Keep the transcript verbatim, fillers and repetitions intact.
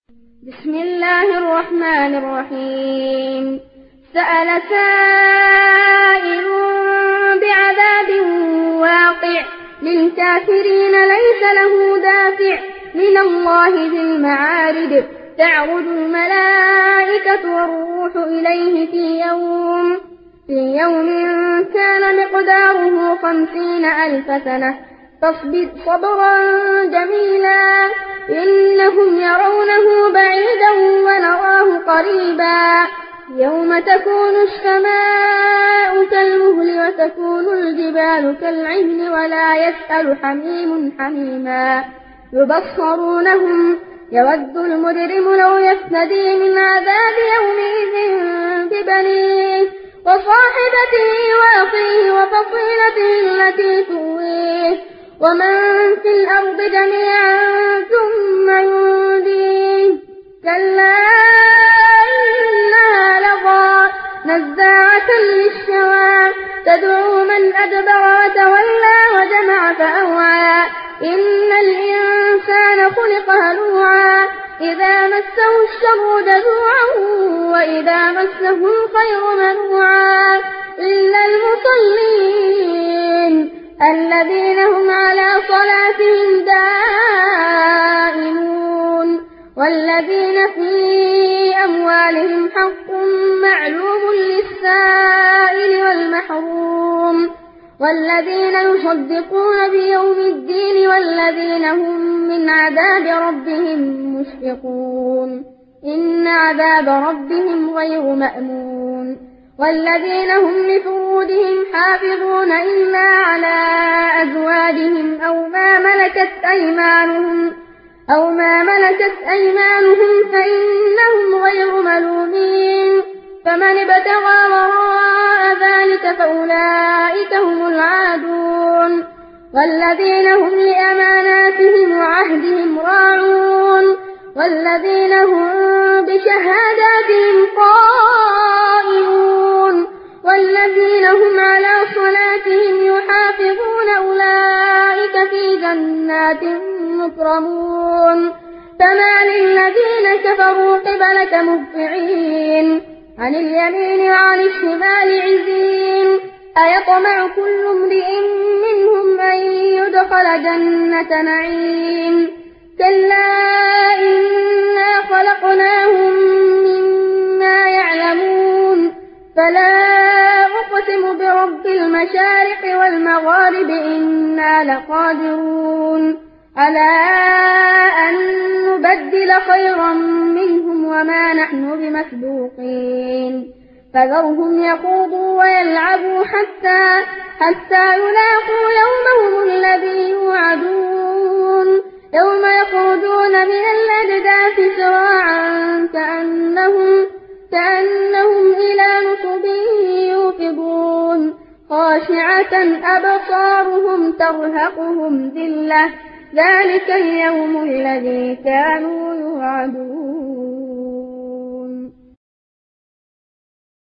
بسم الله الرحمن الرحيم. سأل سائل بعذاب واقع للكافرين ليس له دافع من الله ذي المعارج تعرج الملائكة والروح إليه في يوم في يوم كان مقداره خمسين ألف سنة فاصبر صبرا جميلا إنهم يرونه بعيدا ونراه قريبا يوم تكون السماء كالمهل وتكون الجبال كالعهن ولا يسأل حميم حميما يبصرونهم يود المجرم لو يفتدي من عذاب يومئذ ببنيه وصاحبته وأخيه وفصيلته التي تؤويه ومن في الأرض جميعا ثم ينجيه كلا إنها لظى نزاعة للشوى تدعو من أدبر وتولى وجمع فأوعى إن الإنسان خلق هلوعا إذا مسه الشر جزوعا وإذا مسه الخير منوعا إلا المصلين الذين هم على صلاتهم دائمون والذين في أموالهم حق معلوم للسائل والمحروم والذين يصدقون بيوم الدين والذين هم من عذاب ربهم مشفقون إن عذاب ربهم غير مأمون والذين هم لفروجهم حافظون إلا على أزواجهم أو ما ملكت أيمانهم أو ما ملكت أيمانهم فإنهم غير ملومين فمن ابتغى وراء ذلك فأولئك هم العادون والذين هم لأماناتهم وعهدهم راعون والذين هم بشهاداتهم قائمون والذين هم على صلاتهم يحافظون أولئك في جنات مكرمون فما للذين كفروا قبلك مهطعين عن اليمين وعن الشمال عزين أيطمع كل امرئ منهم أن يدخل جنة نعيم كلا إنا خلقناهم مما يعلمون فلا أقسم برب المشارق والمغارب إنا لقادرون على أن نبدل خيرا منهم وما نحن بمسبوقين فذرهم يخوضوا ويلعبوا حتى حتى يلاقوا يومهم الذي يوعدون يوم يخرجون من الأجداث سراعا كأنهم كأنهم إلى نصب يوفضون خاشعة أبصارهم ترهقهم ذلة ذلك اليوم الذي كانوا يوعدون.